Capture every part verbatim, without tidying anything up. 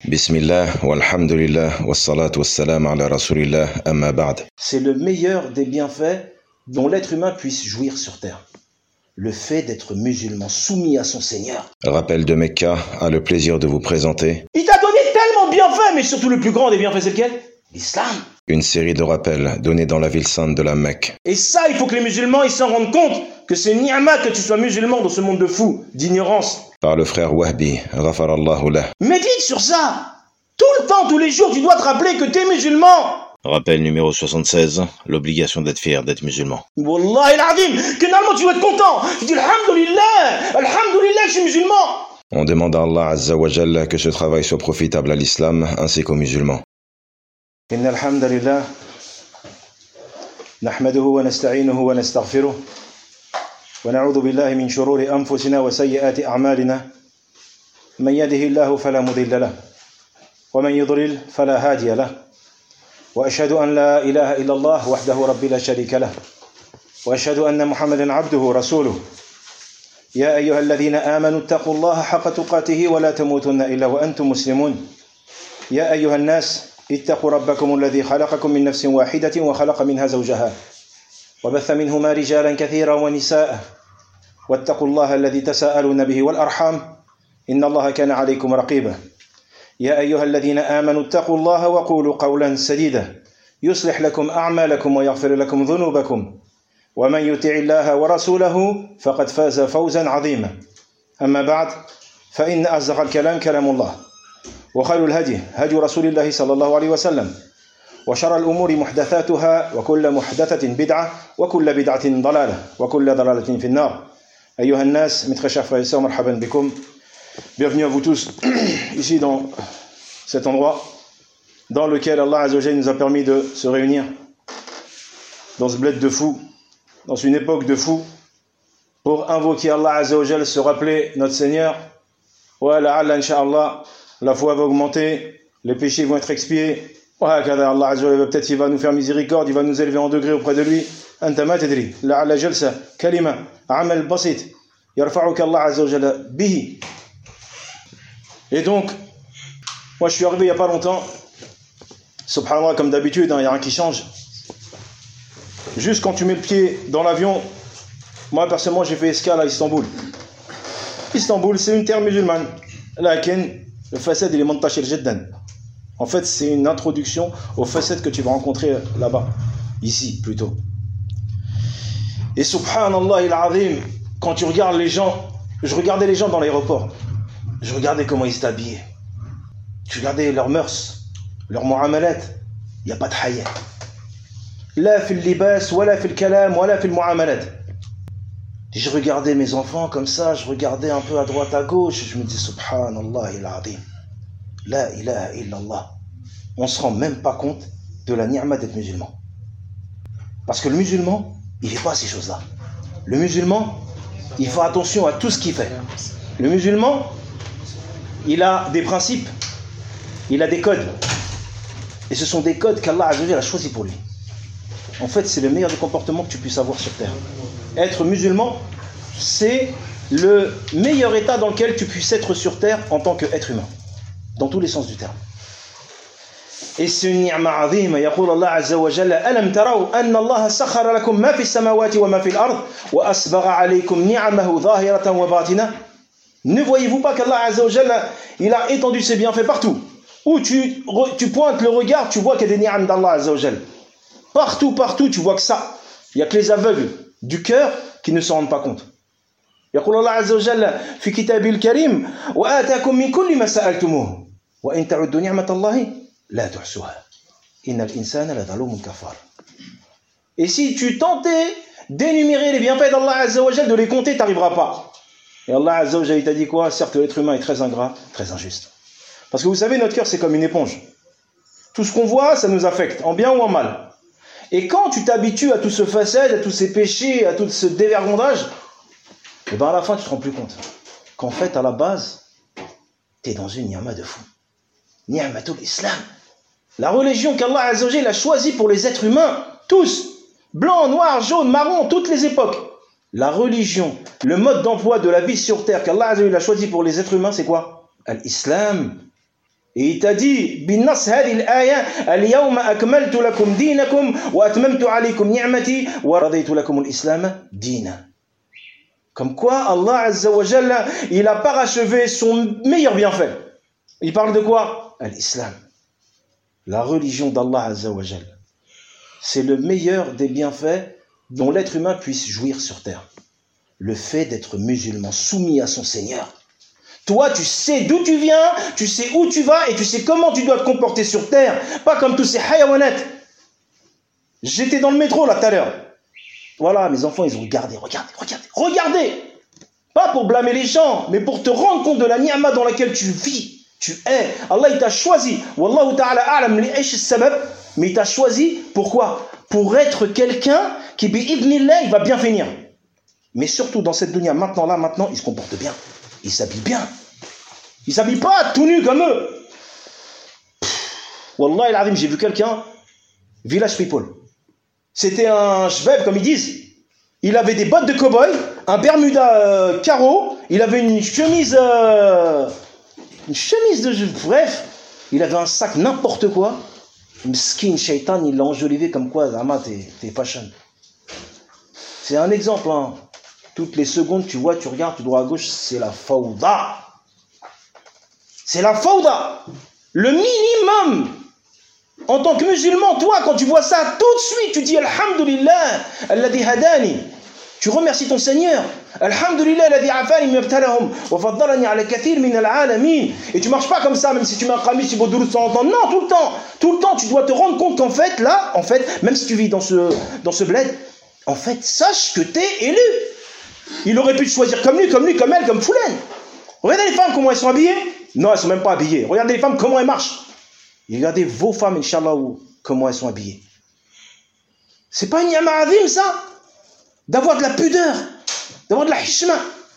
Bismillah, walhamdulillah, wassalatu wassalam ala rasulillah, amma ba'd. C'est le meilleur des bienfaits dont l'être humain puisse jouir sur terre. Le fait d'être musulman, soumis à son Seigneur. Rappel de Mecca a le plaisir de vous présenter Il t'a donné tellement de bienfaits, mais surtout le plus grand des bienfaits, c'est lequel? L'islam. une série de rappels donnés dans la ville sainte de la Mecque. Et ça, il faut que les musulmans ils s'en rendent compte, que c'est ni'ma que tu sois musulman dans ce monde de fous, d'ignorance. Par le frère Wahbi, ghafarallahu lah. Médite sur ça. Tout le temps, tous les jours, tu dois te rappeler que t'es musulman. Rappel numéro soixante-seize, l'obligation d'être fier d'être musulman. Wallah il-azim, que normalement tu dois être content. Tu dis alhamdulillah, alhamdulillah, je suis musulman. On demande à Allah Azza wa Jalla que ce travail soit profitable à l'islam ainsi qu'aux musulmans. إن الحمد لله نحمده ونستعينه ونستغفره ونعوذ بالله من شرور أنفسنا وسيئات أعمالنا من يهده الله فلا مضل له ومن يضلل فلا هادي له وأشهد أن لا إله إلا الله وحده ربي لا شريك له وأشهد أن محمدا عبده ورسوله يا أيها الذين آمنوا اتقوا الله حق تقاته ولا تموتن إلا وأنتم مسلمون يا أيها الناس اتقوا ربكم الذي خلقكم من نفس واحدة وخلق منها زوجها وبث منهما رجالا كثيرا ونساء واتقوا الله الذي تساءلون به والأرحام إن الله كان عليكم رقيبا يا أيها الذين آمنوا اتقوا الله وقولوا قولا سديدا يصلح لكم أعمالكم ويغفر لكم ذنوبكم ومن يطع الله ورسوله فقد فاز فوزا عظيما أما بعد فإن أصدق الكلام كلام الله وخير الهدي هدي رسول الله صلى الله عليه وسلم وشر الأمور محدثاتها وكل محدثة بدعة وكل بدعة ضلالة وكل ضلالة في النار أيها الناس mes très chers frères et sœurs مرحبا بكم bienvenue à vous tous ici dans cet endroit dans lequel Allah Azza wa Jalla nous a permis de se réunir dans ce bled de fous, dans une époque de fous, pour invoquer Allah Azza wa Jalla, se rappeler notre Seigneur. Wa la'alla incha'Allah la foi va augmenter, les péchés vont être expiés. Allah Azza wa Jalla peut-être il va nous faire miséricorde, il va nous élever en degré auprès de lui. Anta ma tadri, la'alla jalsa kalima amal basit yarfa'uka Allah Azza wa Jalla bihi. Et donc moi je suis arrivé il y a pas longtemps. Subhanallah, comme d'habitude, il hein, y a rien qui change. Juste quand tu mets le pied dans l'avion, moi personnellement j'ai fait escale à Istanbul. Istanbul c'est une terre musulmane. Lakin le facette il est montachir jiddan. En fait c'est une introduction aux facettes que tu vas rencontrer là-bas, ici plutôt. Et subhanallah il-azim, quand tu regardes les gens, je regardais les gens dans l'aéroport, je regardais comment ils étaient habillés, je regardais leurs mœurs, leurs muamalat, il n'y a pas de haya. La fil libas, wala fil kalam, wala fil muamalat. Je regardais mes enfants comme ça, je regardais un peu à droite à gauche, je me dis subhanallah il-azim, la ilaha illallah. On se rend même pas compte de la ni'ma d'être musulman. Parce que le musulman, il fait pas ces choses-là. Le musulman, il fait attention à tout ce qu'il fait. Le musulman, il a des principes, il a des codes. Et ce sont des codes qu'Allah a choisis pour lui. En fait, c'est le meilleur des comportements que tu puisses avoir sur terre. Être musulman, c'est le meilleur état dans lequel tu puisses être sur terre en tant qu'être humain, dans tous les sens du terme. Et c'est une ni'ma azima. Yaqul Allah Azza wa Jalla alam taraw anna Allah sakhara lakum ma fi samawati wa ma fi al-ard wa asbagha alaykum ni'amahu zahiratan wa batina. Ne voyez-vous pas qu'Allah Azza wa Jalla il a étendu ses bienfaits partout où tu, tu pointes le regard, tu vois qu'il y a des ni'am d'Allah Azza wa Jalla. Partout, partout, tu vois que ça. Il n'y a que les aveugles du cœur qui ne s'en rendent pas compte. يقول الله عز وجل في كتابه الكريم وآتاكم من كل ما سألتموه وإن تعدوا نعمة الله لا تحصوها إن الإنسان لظلوم كفار. Et si tu tentais d'énumérer les bienfaits d'Allah Azza wa Jalla, de les compter, tu n'arriveras pas. Et Allah Azza wa Jalla il t'a dit quoi? Certes, l'être humain est très ingrat, très injuste. Parce que vous savez, notre cœur c'est comme une éponge. Tout ce qu'on voit, ça nous affecte, en bien ou en mal. Et quand tu t'habitues à tout ce facette, à tous ces péchés, à tout ce dévergondage, et bien à la fin tu te rends plus compte qu'en fait à la base tu es dans une ni'ma de fou. Ni'matul Islam. La religion qu'Allah Azza wa Jalla a choisie pour les êtres humains, tous, blanc, noir, jaune, marron, toutes les époques. La religion, le mode d'emploi de la vie sur terre qu'Allah Azza wa Jalla a choisi pour les êtres humains, c'est quoi? Al-Islam. Et il t'a dit, بالنص هذه الآية اليوم أكملت لكم دينكم وأتممت عليكم نعمتي ورضيت لكم الإسلام دينا. Comme quoi, Allah Azza wa Jalla, il a parachevé son meilleur bienfait. Il parle de quoi? L'islam. La religion d'Allah Azza wa Jalla. C'est le meilleur des bienfaits dont l'être humain puisse jouir sur terre. Le fait d'être musulman, soumis à son Seigneur. Toi, tu sais d'où tu viens, tu sais où tu vas et tu sais comment tu dois te comporter sur terre. Pas comme tous ces hayawanat. J'étais dans le métro là tout à l'heure. Voilà, mes enfants, ils ont regardé, regardez, regardez, regardez. Pas pour blâmer les gens, mais pour te rendre compte de la ni'ma dans laquelle tu vis, tu es. Allah, il t'a choisi. Wallahu ta'ala a'lam li aish as-sabab, mais il t'a choisi pourquoi? Pour être quelqu'un qui, bi'idhnillah, il va bien finir. Mais surtout dans cette dunya, maintenant là, maintenant, il se comporte bien. Il s'habille bien. Il s'habille pas tout nu comme eux. Pff, Wallah il-azim, j'ai vu quelqu'un, village people. C'était un shveb, comme ils disent. Il avait des bottes de cow-boy, un bermuda euh, carreau, il avait une chemise, euh, une chemise de... Bref, il avait un sac n'importe quoi. Mskin, shaitan, il l'a enjolivé comme quoi, Zama, t'es, t'es fashion. C'est un exemple, hein. Toutes les secondes, tu vois, tu regardes, tu droit à gauche, c'est la fawda. C'est la fawda. Le minimum. En tant que musulman, toi, quand tu vois ça, tout de suite, tu dis Alhamdulillah, alladhi hadani. Tu remercies ton Seigneur. Alhamdulillah, alladhi afani mibtalahum wa faddalani ala kathir min al-alamin. Et tu marches pas comme ça, même si tu mets un khamis, tu bois de l'eau de temps en temps. Non, tout le temps. Tout le temps, tu dois te rendre compte qu'en fait, là, en fait, même si tu vis dans ce, dans ce bled, en fait, sache que t'es élu. Il aurait pu te choisir comme lui, comme lui, comme elle, comme Foulaine. Regardez les femmes, comment elles sont habillées. Non, elles ne sont même pas habillées. Regardez les femmes, comment elles marchent. Et regardez vos femmes, Inch'Allah, comment elles sont habillées. C'est pas une ni'ma azim, ça? D'avoir de la pudeur, d'avoir de la hishma.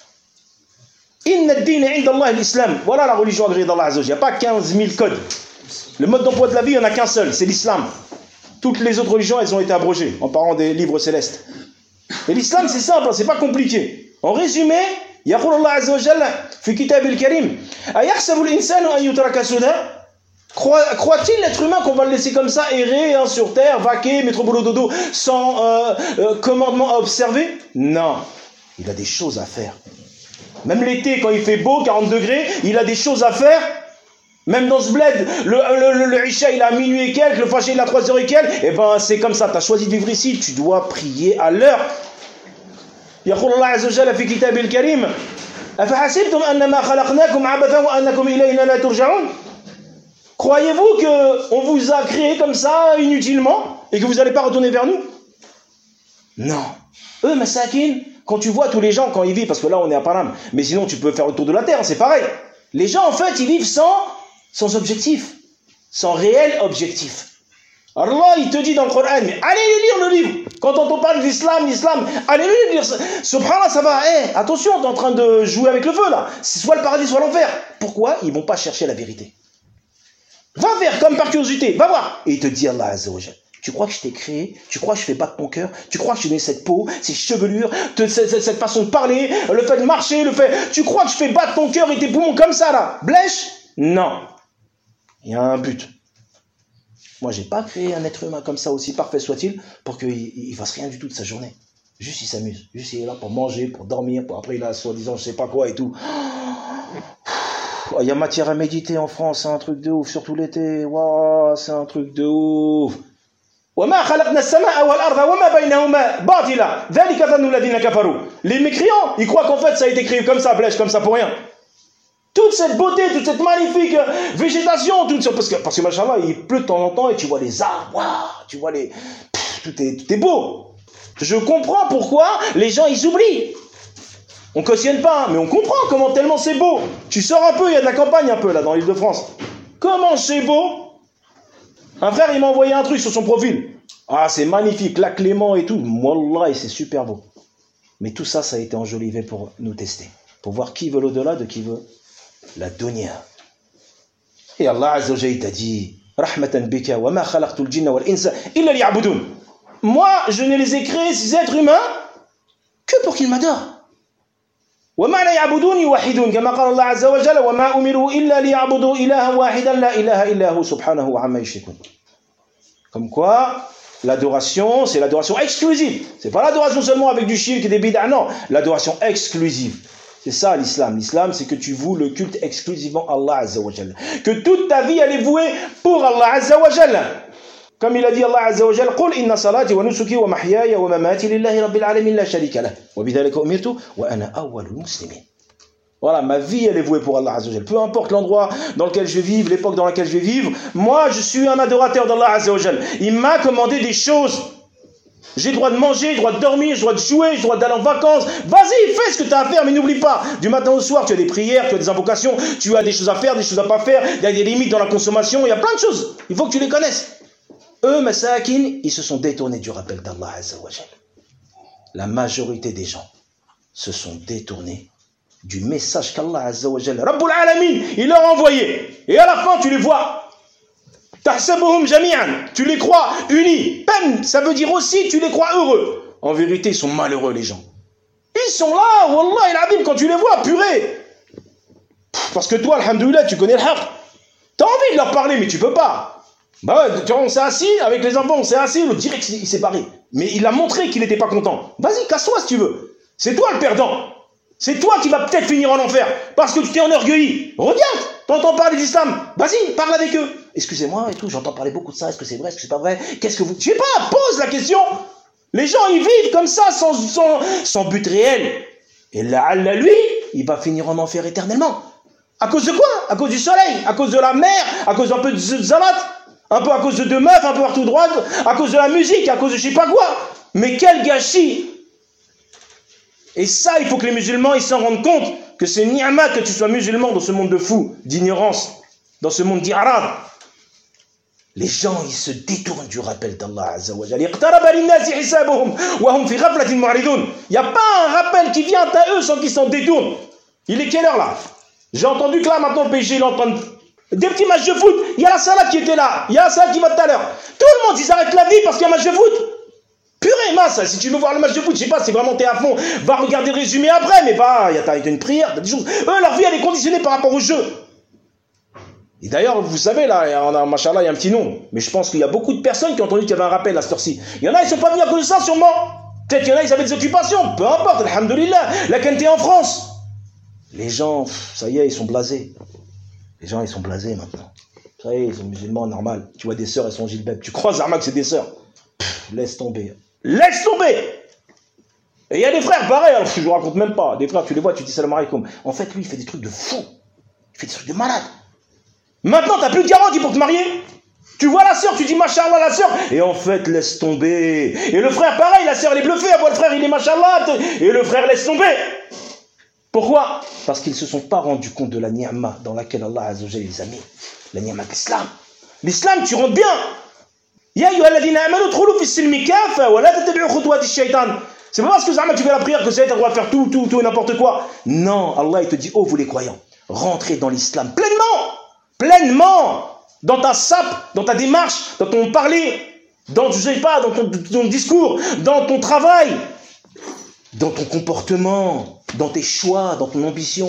Inna ad-din 'inda Allah l'islam. Voilà la religion agréée d'Allah Azza wa Jalla. Il n'y a pas quinze mille codes. Le mode d'emploi de la vie, il n'y en a qu'un seul, c'est l'islam. Toutes les autres religions, elles ont été abrogées en parlant des livres célestes. Et l'islam, c'est simple, c'est pas compliqué. En résumé, يقول الله عز وجل في كتاب الكريم أيحسب الإنسان أن يترك سدى. Croit-il l'être humain qu'on va le laisser comme ça errer hein, sur terre, vaquer, mettre au boulot dodo sans euh, euh, commandement à observer? Non, il a des choses à faire. Même l'été, quand il fait beau, quarante degrés, il a des choses à faire. Même dans ce bled, le, le, le, le Isha il a minuit et quelques, le Fajr il a trois heures et quelques, et ben c'est comme ça, tu as choisi de vivre ici, tu dois prier à l'heure. يقول الله عز وجل في كتابه الكريم أفحسبتم أنما خلقناكم عبثا وأنكم إلينا لا ترجعون. Croyez-vous qu'on vous a créé comme ça inutilement et que vous n'allez pas retourner vers nous? Non. Eux, masakin, quand tu vois tous les gens quand ils vivent, parce que là on est à Paname, mais sinon tu peux faire le tour de la terre, c'est pareil. Les gens en fait ils vivent sans, sans objectif, sans réel objectif. Allah il te dit dans le Coran, mais allez lire le livre. Quand on parle de l'islam, l'islam, allez le lire. Subhanallah, ça va. Hey, attention, t'es en train de jouer avec le feu là. C'est soit le paradis, soit l'enfer. Pourquoi? Ils vont pas chercher la vérité. Va vers comme par curiosité, va voir. Et il te dit Allah Azza wa Jalla. Tu crois que je t'ai créé? Tu crois que je fais battre ton cœur? Tu crois que je t'ai donné cette peau, ces chevelures, cette, cette, cette façon de parler, le fait de marcher, le fait... Tu crois que je fais battre ton cœur et tes poumons comme ça là? Blèche? Non. Il y a un but. Moi, j'ai pas créé un être humain comme ça, aussi parfait soit-il, pour qu'il ne fasse rien du tout de sa journée. Juste il s'amuse. Juste il est là pour manger, pour dormir, pour après il a soi-disant je sais pas quoi et tout. Il y a matière à méditer en France, c'est un truc de ouf, surtout l'été. Waouh, c'est un truc de ouf. Les mécréants, ils croient qu'en fait ça a été créé comme ça, blèche, comme ça pour rien. Toute cette beauté, toute cette magnifique végétation, toute... parce que, parce que machallah, il pleut de temps en temps et tu vois les arbres, waouh, tu vois les... Pff, tout, est, tout est beau. Je comprends pourquoi les gens ils oublient. On cautionne pas, mais on comprend comment tellement c'est beau. Tu sors un peu, il y a de la campagne un peu là dans l'île de France. Comment c'est beau. Un frère il m'a envoyé un truc sur son profil. Ah c'est magnifique, là Clément et tout. Wallah, c'est super beau. Mais tout ça, ça a été enjolivé pour nous tester. Pour voir qui veut l'au-delà de qui veut la dunya. Et Allah Azza wa Jalla t'a dit Rahmatan bika wa ma khalaqtul jinna wal insa illa liya'budun. Moi, je ne les ai créés, ces êtres humains, que pour qu'ils m'adorent. ومعنى يعبدون يوحدون كما قال الله عز وجل وما أمروا إلا ليعبدوا إلها واحدا لا إله إلا هو سبحانه وعما يشركون. Comme quoi, l'adoration, c'est l'adoration exclusive. C'est pas l'adoration seulement avec du shirk et des bid'ah, non. L'adoration exclusive. C'est ça l'islam. L'islam, c'est que tu voues le culte exclusivement à Allah Azza wa Jalla. Que toute ta vie, elle est vouée pour Allah Azza wa Jalla. Comme il a dit Allah Azza wa Jalla, قل إن صلاتي ونسكي ومحياي ومماتي لله رب العالمين لا شريك له وبذلك أمرت وأنا أول المسلمين. Voilà, ma vie, elle est vouée pour Allah Azza wa Jalla. Peu importe l'endroit dans lequel je vais vivre, l'époque dans laquelle je vais vivre, moi, je suis un adorateur d'Allah Azza wa Jalla. Il m'a commandé des choses. J'ai le droit de manger, j'ai le droit de dormir, j'ai le droit de jouer, j'ai le droit d'aller en vacances. Vas-y, fais ce que tu as à faire, mais n'oublie pas, du matin au soir, tu as des prières, tu as des invocations, tu as des choses à faire, des choses à pas faire, il y a des limites dans la consommation, il y a plein de choses. Il faut que tu les connaisses. Eux, masakin, ils se sont détournés du rappel d'Allah Azza wa Jalla. La majorité des gens se sont détournés du message qu'Allah Azza wa Jalla, Rabbul Alamin, il leur a envoyé. Et à la fin, tu les vois. Tahsabuhum jami'an, tu les crois unis. Peine, ça veut dire aussi tu les crois heureux. En vérité, ils sont malheureux les gens. Ils sont là, wallah il abîme quand tu les vois, purée. Parce que toi, alhamdoulilah, tu connais le haqq. T'as envie de leur parler, mais tu peux pas. Bah ouais, tu vois, on s'est assis avec les enfants, on s'est assis, le direct il s'est barré. Mais il a montré qu'il n'était pas content. Vas-y, casse-toi si tu veux. C'est toi le perdant. C'est toi qui vas peut-être finir en enfer. Parce que tu t'es enorgueilli. Regarde, t'entends parler d'islam. Vas-y, parle avec eux. Excusez-moi et tout, j'entends parler beaucoup de ça. Est-ce que c'est vrai, est-ce que c'est pas vrai? Qu'est-ce que vous... Je sais pas, pose la question. Les gens, ils vivent comme ça, sans, sans, sans but réel. Et là, là, lui, il va finir en enfer éternellement. À cause de quoi? À cause du soleil, à cause de la mer, à cause d'un peu de zalat, un peu à cause de deux meufs, un peu partout droite, à cause de la musique, à cause de je sais pas quoi. Mais quel gâchis! Et ça, il faut que les musulmans ils s'en rendent compte que c'est ni'mat que tu sois musulman dans ce monde de fous, d'ignorance, dans ce monde d'irabe. Les gens, ils se détournent du rappel d'Allah Azza wa Jalla. Il n'y a pas un rappel qui vient à eux sans qu'ils s'en détournent. Il est quelle heure là? J'ai entendu que là, maintenant, le P S G, il est en train de... Des petits matchs de foot. Il y a la salade qui était là. Il y a la salade qui va tout à l'heure. Tout le monde, ils arrêtent la vie parce qu'il y a un match de foot. Purée, masse, si tu veux voir le match de foot, je sais pas, si vraiment t'es à fond, va regarder le résumé après, mais va, il y a une prière, t'as des choses. Eux, leur vie, elle est conditionnée par rapport au jeu. Et d'ailleurs, vous savez, là, on a, machallah, il y a un petit nom, mais je pense qu'il y a beaucoup de personnes qui ont entendu qu'il y avait un rappel à cette heure-ci. Il y en a, ils sont pas venus à cause de ça, sûrement. Peut-être qu'il y en a, ils avaient des occupations, peu importe, alhamdoulilah. La qualité en France. Les gens, pff, ça y est, ils sont blasés. Les gens, ils sont blasés maintenant. Ça y est, ils sont musulmans, normal. Tu vois des sœurs, elles sont gilbeb. Tu crois, Zarma, que c'est des sœurs. Pff, laisse tomber. Laisse tomber. Et il y a des frères pareils, alors je ne vous raconte même pas. Des frères, tu les vois, tu dis salam alaikum. En fait, lui, il fait des trucs de fou. Il fait des trucs de malade. Maintenant, tu n'as plus de garantie pour te marier. Tu vois la sœur, tu dis machallah la sœur. Et en fait, laisse tomber. Et le frère, pareil, la sœur, elle est bluffée. Elle voit le frère, il est machallah. Et le frère laisse tomber. Pourquoi? Parce qu'ils ne se sont pas rendus compte de la ni'ma dans laquelle Allah Azza wa Jalla les a mis. La ni'ma de l'islam. L'islam, tu rentres bien. Ya ayyuhalladhina amanu udkhulu fi silmi kafa wa la tattabi'u khutuwati shaytan. C'est pas parce que Zama tu fais la prière que ça tu as le droit de faire tout, tout, tout et n'importe quoi. Non, Allah il te dit, oh vous les croyants, rentrez dans l'islam pleinement, pleinement, dans ta sape, dans ta démarche, dans ton parler, dans, je sais pas, dans ton, ton discours, dans ton travail, dans ton comportement, dans tes choix, dans ton ambition.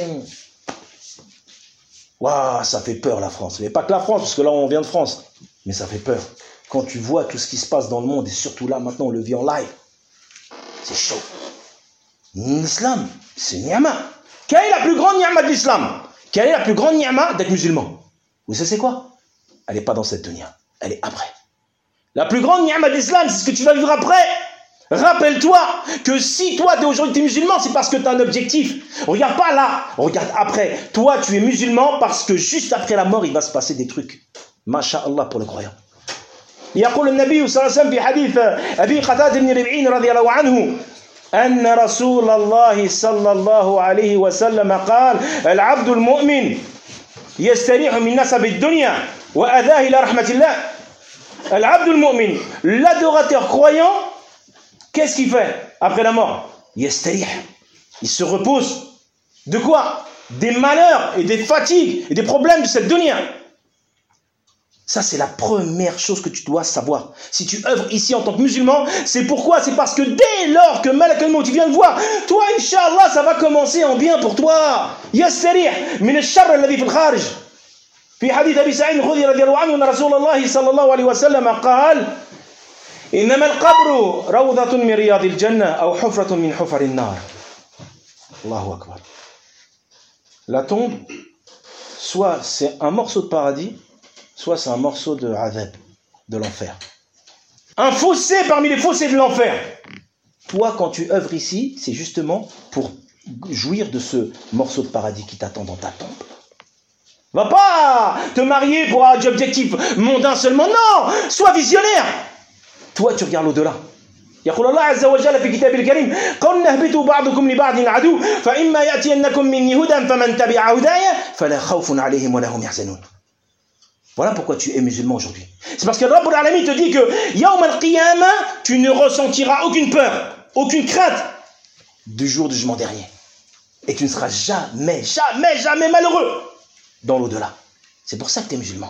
Waouh, ça fait peur la France. Mais pas que la France, parce que là on vient de France, mais ça fait peur. Quand tu vois tout ce qui se passe dans le monde, et surtout là, maintenant, on le vit en live, c'est chaud. L'islam, c'est ni'ma. Quelle est la plus grande ni'ma de l'islam? Quelle est la plus grande ni'ma d'être musulman? Vous savez c'est quoi? Elle n'est pas dans cette dunya, elle est après. La plus grande ni'ma de l'islam, c'est ce que tu vas vivre après. Rappelle-toi que si toi, tu es aujourd'hui musulman, c'est parce que tu as un objectif. Regarde pas là, regarde après. Toi, tu es musulman parce que juste après la mort, il va se passer des trucs. Masha'Allah pour le croyant. يقول النبي صلى الله عليه وسلم في حديث أبي قتادة بن ربيع رضي الله عنه أن رسول الله صلى الله عليه وسلم قال العبد المؤمن يستريح من نسب الدنيا وأذاه إلى رحمة الله. العبد المؤمن, l'adorateur croyant, qu'est-ce qu'il fait après la mort? يستريح, il se repose. De quoi? Des malheurs et des fatigues et des problèmes de cette dunya. Ça, c'est la première chose que tu dois savoir. Si tu œuvres ici en tant que musulman, c'est pourquoi? C'est parce que dès lors que Malak al-Maut vient te voir, toi, Inch'Allah, ça va commencer en bien pour toi. Yassarih min al-sharr alladhi fi al-kharij. في حديث أبي سعيد الخدري رضي الله عنه أن رسول الله صلى الله عليه وسلم قال إنما القبر روضة من رياض الجنة أو حفرة من حفر النار. الله أكبر. La tombe, soit c'est un morceau de paradis, soit c'est un morceau de adhab, de l'enfer. Un fossé parmi les fossés de l'enfer. Toi, quand tu œuvres ici, c'est justement pour jouir de ce morceau de paradis qui t'attend dans ta tombe. Va pas te marier pour un objectif mondain seulement, non, sois visionnaire. Toi, tu regardes l'au-delà. يقول الله عز وجل في كتابه الكريم قلنا اهبطوا بعضكم لبعض عدو فإما يأتينكم مني هدى فمن تبع هداي فلا خوف عليهم ولا هم يحزنون. Voilà pourquoi tu es musulman aujourd'hui. C'est parce que Rabbul Alamin te dit que Yawm al-Qiyamah, tu ne ressentiras aucune peur, aucune crainte du jour du jugement dernier. Et tu ne seras jamais, jamais, jamais malheureux dans l'au-delà. C'est pour ça que tu es musulman.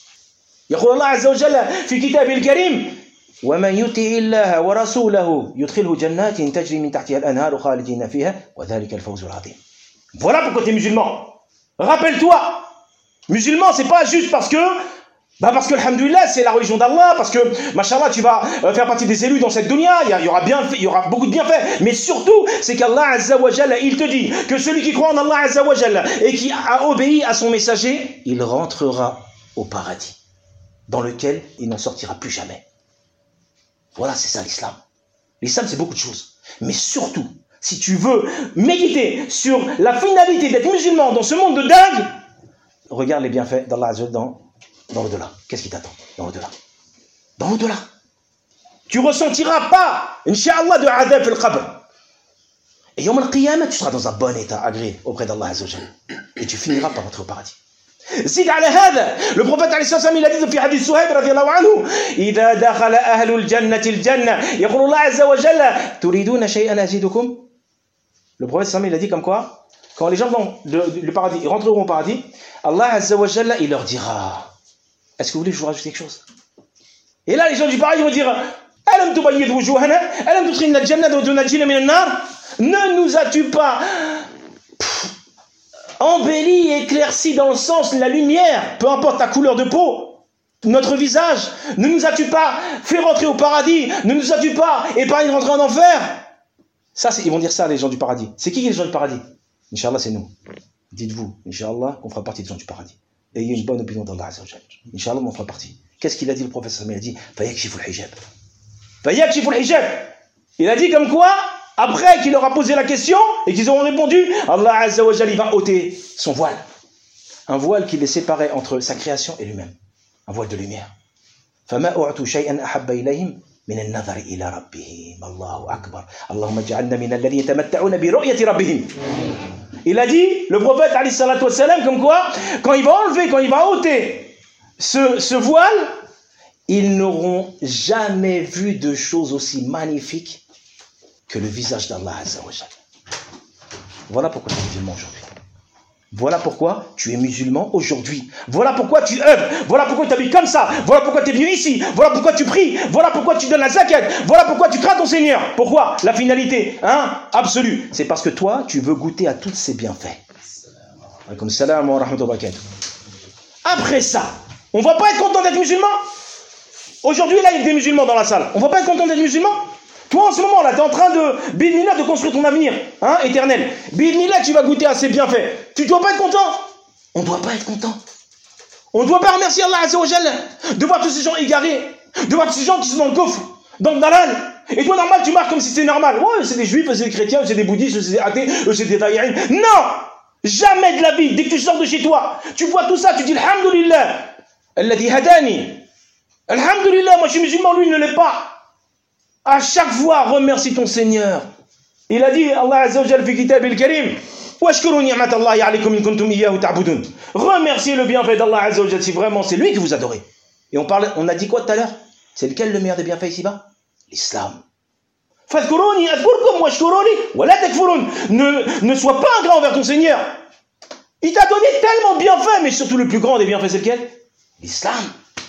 يقول الله عز وجل في كتابه الكريم ومن يطع الله ورسوله يدخله جنات تجري من تحتها الأنهار خالدين فيها وذلك الفوز العظيم. Voilà pourquoi tu es musulman. Rappelle-toi, musulman, c'est pas juste parce que, bah parce que, alhamdoulilah, c'est la religion d'Allah, parce que, machallah, tu vas faire partie des élus dans cette dunya, il y, y aura bien, il y aura beaucoup de bienfaits, mais surtout, c'est qu'Allah Azza wa Jalla, il te dit que celui qui croit en Allah Azza wa Jalla et qui a obéi à son messager, il rentrera au paradis, dans lequel il n'en sortira plus jamais. Voilà, c'est ça l'islam. L'islam, c'est beaucoup de choses, mais surtout, si tu veux méditer sur la finalité d'être musulman dans ce monde de dingue, regarde les bienfaits d'Allah Azza wa Jalla dans, dans l'au-delà. Qu'est-ce qui t'attend dans l'au-delà? Dans l'au-delà. Tu ressentiras pas, Inch'Allah, de adab fil qabr. Et Yawm al-Qiyamah, tu seras dans un bon état agréé auprès d'Allah Azza wa Jalla. Et tu finiras par entrer au paradis. زيد على هذا le prophète عليه الصلاة والسلام il a dit في حديث صهيب رضي الله عنه إذا دخل أهل الجنة الجنة يقول الله عز وجل تريدون شيئا أزيدكم. Le prophète il a dit comme quoi quand les gens vont le paradis, ils rentreront au paradis, Allah Azza wa Jalla, il leur dira est-ce que vous voulez que je vous rajoute quelque chose? Et là les gens du paradis vont dire ألم تبيض وجوهنا ألم تدخلنا الجنة وتنجينا من النار. Ne nous as-tu pas embelli et éclairci dans le sens la lumière, peu importe ta couleur de peau, notre visage, ne nous as-tu pas fait rentrer au paradis, ne nous as-tu pas épargné de rentrer en enfer? Ça, ils vont dire ça, les gens du paradis. C'est qui les gens du paradis? Inch'Allah, c'est nous. Dites-vous, Inch'Allah, qu'on fera partie des gens du paradis. Ayez une bonne opinion d'Allah Azza wa Jalla. Inch'Allah, on fera partie. Qu'est-ce qu'il a dit le prophète? Il a dit Fayakshiful hijab. Fayakshiful hijab. Il a dit comme quoi, après qu'il leur a posé la question et qu'ils auront répondu, Allah Azza wa Jalla va ôter son voile. Un voile qui les séparait entre sa création et lui-même. Un voile de lumière. فَمَا أُعْتُوا شَيْئًا أَحَبَّ إِلَيْهِمْ مِنَ النَّظَرِ إِلَى رَبِّهِمْ. Allahu Akbar. Allahumma ja'alna min alladhina yatamatta'una bi ru'yati rabbihim. Il a dit, le prophète alayhi salatu wa salam, comme quoi, quand il va enlever, quand il va ôter ce, ce voile, ils n'auront jamais vu de choses aussi magnifiques que le visage d'Allah Azza wa Jalla. Voilà pourquoi tu es musulman aujourd'hui. Voilà pourquoi tu es musulman aujourd'hui. Voilà pourquoi tu œuvres. Voilà pourquoi tu habilles comme ça. Voilà pourquoi tu es venu ici. Voilà pourquoi tu pries. Voilà pourquoi tu donnes la zakat. Voilà pourquoi tu crains ton Seigneur. Pourquoi? La finalité, hein, absolue. C'est parce que toi, tu veux goûter à tous ces bienfaits. Alaykoum salam wa rahmatullahi wa barakatuh. Après ça, on ne va pas être content d'être musulman. Aujourd'hui, là, il y a des musulmans dans la salle. On ne va pas être content d'être musulman. Toi, en ce moment, là, tu es en train de, bidnillah, de construire ton avenir, hein, éternel. Bidnillah, tu vas goûter à ces bienfaits. Tu ne dois pas être content. On ne doit pas être content. On ne doit pas remercier Allah Azza wa Jalla de voir tous ces gens égarés, de voir tous ces gens qui sont dans le coffre, dans le dalal. Et toi, normal, tu marches comme si c'était normal. Ouais, c'est des juifs, c'est des chrétiens, c'est des bouddhistes, c'est des athées, c'est des taïrines. Non! Jamais de la vie, dès que tu sors de chez toi, tu vois tout ça, tu dis Alhamdulillah, alladhi hadani. Alhamdulillah, moi je suis musulman, lui il ne l'est pas. À chaque fois, remercie ton Seigneur. Il a dit, Allah Azza wa Jalla fi kitab al-karim, washkuru ni'mat Allahi alaykum in kuntum iyyahu ta'budun. Remerciez le bienfait d'Allah Azza wa Jalla si vraiment c'est lui que vous adorez. Et on parle, on a dit quoi tout à l'heure? C'est lequel le meilleur des bienfaits ici-bas? L'islam. Fadhkuruni adhkurkum washkuruni wa la takfurun. Ne ne sois pas ingrat envers ton Seigneur. Il t'a donné tellement de bienfaits, mais surtout le plus grand des bienfaits c'est lequel? L'islam.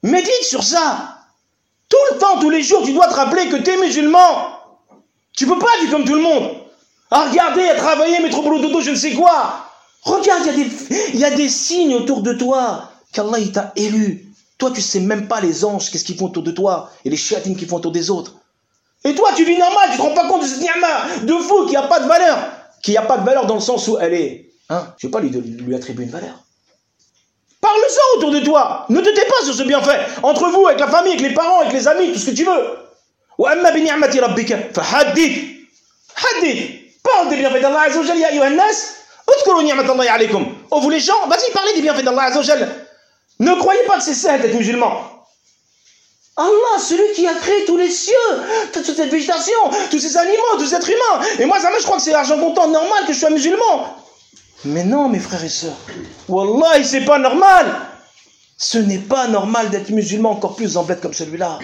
Médite sur ça. Tout le temps, tous les jours, tu dois te rappeler que tu es musulman. Tu ne peux pas vivre comme tout le monde. À regarder, à travailler, mettre au boulot dodo, je ne sais quoi. Regarde, il y a des, il y a des signes autour de toi qu'Allah il t'a élu. Toi, tu ne sais même pas les anges, qu'est-ce qu'ils font autour de toi, et les chéatines qui font autour des autres. Et toi, tu vis normal, tu ne te rends pas compte de cette ni'ma de fou qui n'a pas de valeur. Qui n'a pas de valeur dans le sens où elle est. Hein, je ne vais pas lui, lui attribuer une valeur. Parle-en autour de toi. Ne te tais pas sur ce bienfait. Entre vous, avec la famille, avec les parents, avec les amis, tout ce que tu veux. وَأَمَّا بِنِعْمَةِ رَبِّكَ فَحَدِّثْ حَدِّثْ. Parle des bienfaits d'Allah Azza wa Jalla, ya ayyuhan nas. Udhkuru ni'matallahi alaykum. Oh, vous les gens, vas-y, parlez des bienfaits d'Allah Azza wa Jalla. Ne croyez pas que c'est ça d'être musulman. Allah, celui qui a créé tous les cieux, toute cette végétation, tous ces animaux, tous ces êtres humains. Et moi, ça me, je crois que c'est l'argent comptant normal que je sois musulman. Mais non, mes frères et sœurs. Wallahi, c'est pas normal. Ce n'est pas normal d'être musulman, encore plus en bled comme celui-là.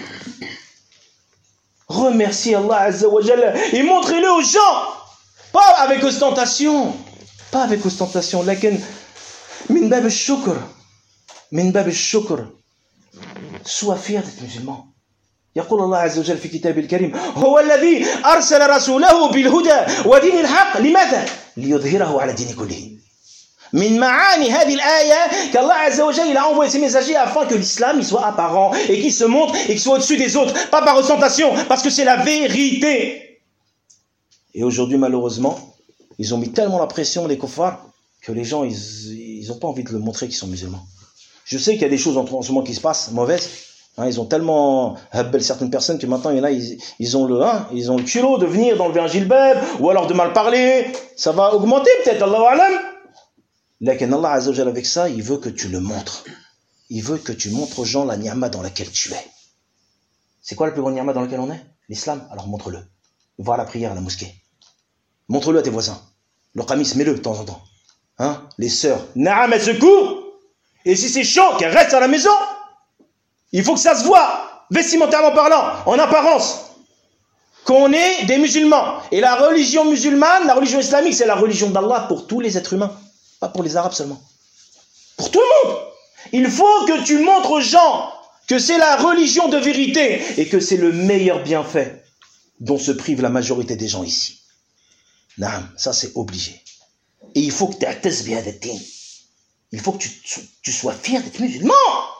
Remerciez Allah Azza wa Jalla et montrez-le aux gens. Pas avec ostentation. Pas avec ostentation. Lakin, min bab al-shukr. Min bab al-shukr. Sois fier d'être musulman. يقول الله عز وجل في كتابه الكريم هو الذي أرسل رسوله بالهدى ودين الحق لماذا؟ ليظهره على الدين كله. من معاني هذه الآية qu'Allah Azza wa Jalla il a envoyé ses messagers afin que l'islam il soit apparent et qu'il se montre et qu'il soit au-dessus des autres, pas par ostentation, parce que c'est la vérité. Et aujourd'hui malheureusement, ils ont mis tellement la pression les kuffars que les gens ils n'ont pas envie de le montrer qu'ils sont musulmans. Je sais qu'il y a des choses en ce moment qui se passent mauvaises. Hein, ils ont tellement habbel certaines personnes que maintenant il y en a, ils, ils ont le, hein, ils ont le culot de venir d'enlever un gilbab ou alors de mal parler. Ça va augmenter peut-être, Allahu a'lam. Lakin Allah Azza wa Jalla avec ça, il veut que tu le montres. Il veut que tu montres aux gens la ni'ma dans laquelle tu es. C'est quoi la plus grande ni'ma dans laquelle on est? L'islam. Alors montre-le. Va à la prière à la mosquée. Montre-le à tes voisins. Le qamis, mets-le de temps en temps. Hein, les sœurs. Naam, elles se couvrent. Et si c'est chaud, qu'elle reste à la maison, il faut que ça se voit, vestimentairement parlant, en apparence, qu'on est des musulmans. Et la religion musulmane, la religion islamique, c'est la religion d'Allah pour tous les êtres humains, pas pour les Arabes seulement. Pour tout le monde. Il faut que tu montres aux gens que c'est la religion de vérité et que c'est le meilleur bienfait dont se prive la majorité des gens ici. Naam, ça c'est obligé. Et il faut que tu aies bien d'être. Il faut que tu, tu sois fier d'être musulman.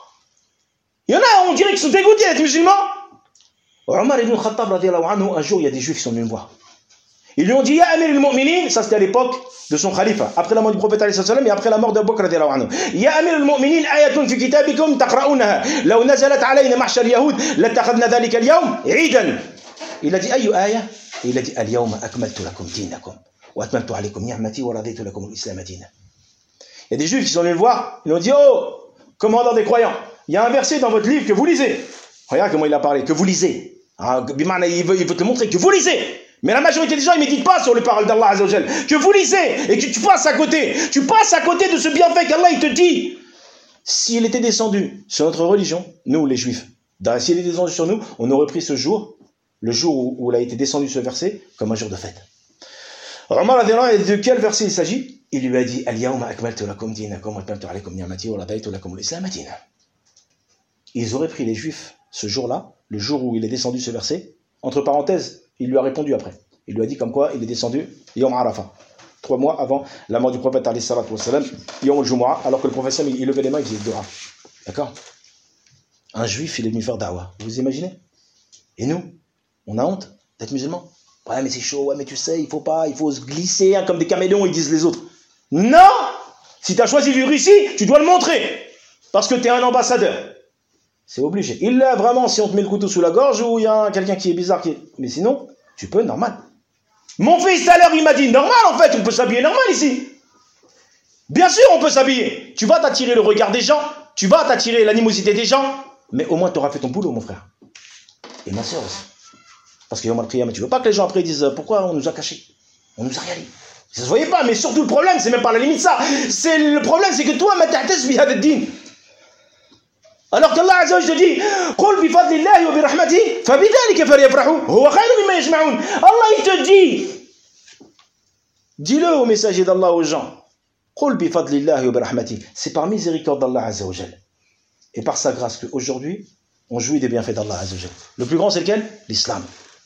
Il y en a, on dirait qu'ils sont dégoûtés d'être musulmans. Omar ibn Khattab, un jour, il y a des juifs qui sont venus me voir. Ils lui ont dit, Ya Amir al-Mu'minin, ça c'était à l'époque de son khalifa, après la mort du prophète et après la mort d'Abu Bakr, Ya Amir al-Mu'minin, ayatun fi kitabikum taqra'unaha, law nazalat alayna mahshar yahud, latakhadna dhalika al-yawm, idan. Il a dit, ayu aya? Il a dit, al-yawma akmaltu lakum dinakum, wa atmamtu alaykum ni'mati, wa raditu lakum al-islam dina. Il y a des juifs qui sont venus le voir, ils lui ont dit, oh, commandant des croyants, il y a un verset dans votre livre que vous lisez. Regarde comment il a parlé, que vous lisez. Ah, il veut, il veut te montrer que vous lisez. Mais la majorité des gens, ils ne méditent pas sur les paroles d'Allah Azza wa Jal. Que vous lisez et que tu passes à côté. Tu passes à côté de ce bienfait qu'Allah il te dit. S'il était descendu sur notre religion, nous les juifs, s'il était descendu sur nous, on aurait pris ce jour, le jour où, où il a été descendu ce verset, comme un jour de fête. Omar a dit, de quel verset il s'agit? Il lui a dit, Al-yawma akmaltu lakum dinakum wa atmamtu alaykum ni'mati wa raditu lakum al-islam dina. Ils auraient pris les juifs ce jour-là, le jour où il est descendu ce verset. Entre parenthèses, il lui a répondu après. Il lui a dit comme quoi il est descendu Yom Arafah, trois mois avant la mort du prophète alayhi salatu wa salam, Yom al-Jumu'ah, alors que le prophète il, il levait les mains, il faisait dua. D'accord? Un juif, il est venu faire da'wah. Vous vous imaginez? Et nous, on a honte d'être musulmans? Ouais, mais c'est chaud, ouais, mais tu sais, il faut pas, il faut se glisser hein, comme des caméléons, ils disent les autres. Non! Si tu as choisi vivre ici, tu dois le montrer. Parce que tu es un ambassadeur. C'est obligé. Il l'a vraiment si on te met le couteau sous la gorge ou il y a quelqu'un qui est bizarre. Qui est... Mais sinon, tu peux, normal. Mon fils, tout à l'heure, il m'a dit, normal en fait, on peut s'habiller normal ici. Bien sûr, on peut s'habiller. Tu vas t'attirer le regard des gens, tu vas t'attirer l'animosité des gens, mais au moins tu auras fait ton boulot, mon frère. Et ma soeur aussi. Parce que Yom al-Qiyamah, tu veux pas que les gens après disent, pourquoi on nous a cachés? On nous a rien dit. Ça se voyait pas, mais surtout le problème, c'est même pas la limite ça. C'est le problème, c'est que toi, ma ta'tas bi hada ad-din. Alors qu'Allah Azza wa Jalla dit قُلْ بِفَضْلِ اللَّهِ وَبِرَحْمَتِهِ فَبِذَلِكَ فَلْيَفْرَحُوا هُوَ خَيْرٌ مِمَّا يَجْمَعُونَ. Allah il te dit, dis-le au messager d'Allah aux gens, قُلْ بِفَضْلِ اللَّهِ وَبِرَحْمَتِهِ, c'est par miséricorde d'Allah Azza wa Jalla et par sa grâce qu'aujourd'hui, on jouit des bienfaits d'Allah Azza wa Jal. Le plus grand, c'est lequel? L'islam.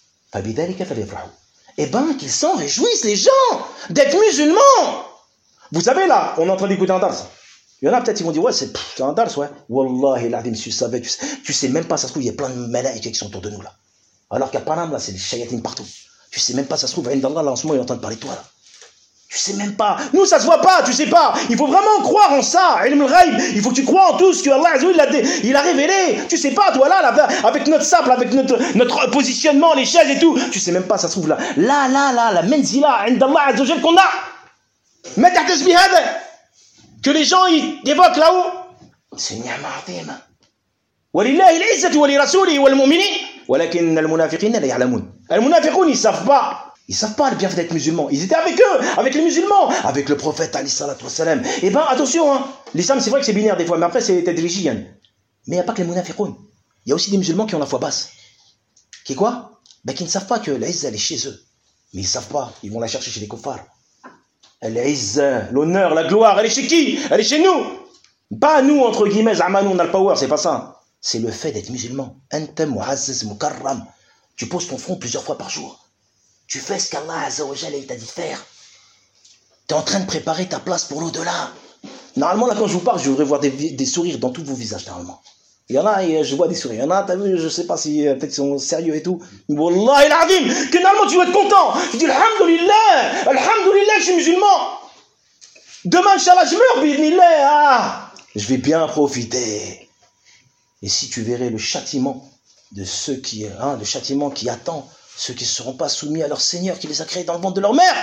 Eh bien, qu'ils s'en réjouissent, les gens, d'être musulmans. Vous savez, là, on est en train d'écouter un dars. Il y en a peut-être qui vont dire, ouais, c'est un dars, ouais. Wallahi, l'Adim, si tu savais, tu sais, tu sais même pas, ça se trouve, il y a plein de malaïks qui sont autour de nous, là. Alors qu'à Paname, là, c'est des shayatines partout. Tu sais même pas, ça se trouve, Indallah, là, en ce moment, il est en train de parler de toi, là. Tu sais même pas. Nous, ça se voit pas, tu sais pas. Il faut vraiment croire en ça. Ilm al-Ghaib. Il faut que tu crois en tout ce que Allah Azza wa Jalla il a, il a révélé. Tu sais pas, toi, là, là, avec notre sable, avec notre, notre positionnement, les chaises et tout. Tu sais même pas, ça se trouve là. Là, là, là, la menzila, Indallah Azza wa Jalla qu'on a. Mais t'as que les gens, ils évoquent là-haut. C'est une ni'ma azima. ولله العزة ولرسوله والمؤمنين ولكن المنافقين لا يعلمون. المنافقون, ils savent pas. Ils savent pas le bienfait d'être musulmans. Ils étaient avec eux, avec les musulmans, avec le prophète alayhi salatu wassalam. Eh ben attention, hein. L'islam c'est vrai que c'est binaire des fois, mais après c'est tadrijiyan. Mais il n'y a pas que les munafiqoun. Il y a aussi des musulmans qui ont la foi basse. Qui quoi? Ben qui ne savent pas que l'izza elle est chez eux. Mais ils savent pas, ils vont la chercher chez les kuffars. L'izza, l'honneur, la gloire, elle est chez qui? Elle est chez nous. Pas nous entre guillemets, zamanou, on a le power, c'est pas ça. C'est le fait d'être musulman. Anta mu'azzaz mukarram. Tu poses ton front plusieurs fois par jour. Tu fais ce qu'Allah Azza wa Jalla t'a dit de faire. Tu es en train de préparer ta place pour l'au-delà. Normalement, là, quand je vous parle, je voudrais voir des, des sourires dans tous vos visages, normalement. Il y en a, et je vois des sourires. Il y en a, t'as vu, je sais pas si peut-être ils sont sérieux et tout. Wallah il azim, que normalement tu vas être content. Tu dis, alhamdoulilah, alhamdoulilah, je suis musulman. Demain, Inch'Allah, je meurs, bidnillah. Ah, je vais bien profiter. Et si tu verrais le châtiment de ceux qui, hein, le châtiment qui attend ceux qui ne seront pas soumis à leur Seigneur qui les a créés dans le ventre de leur mère.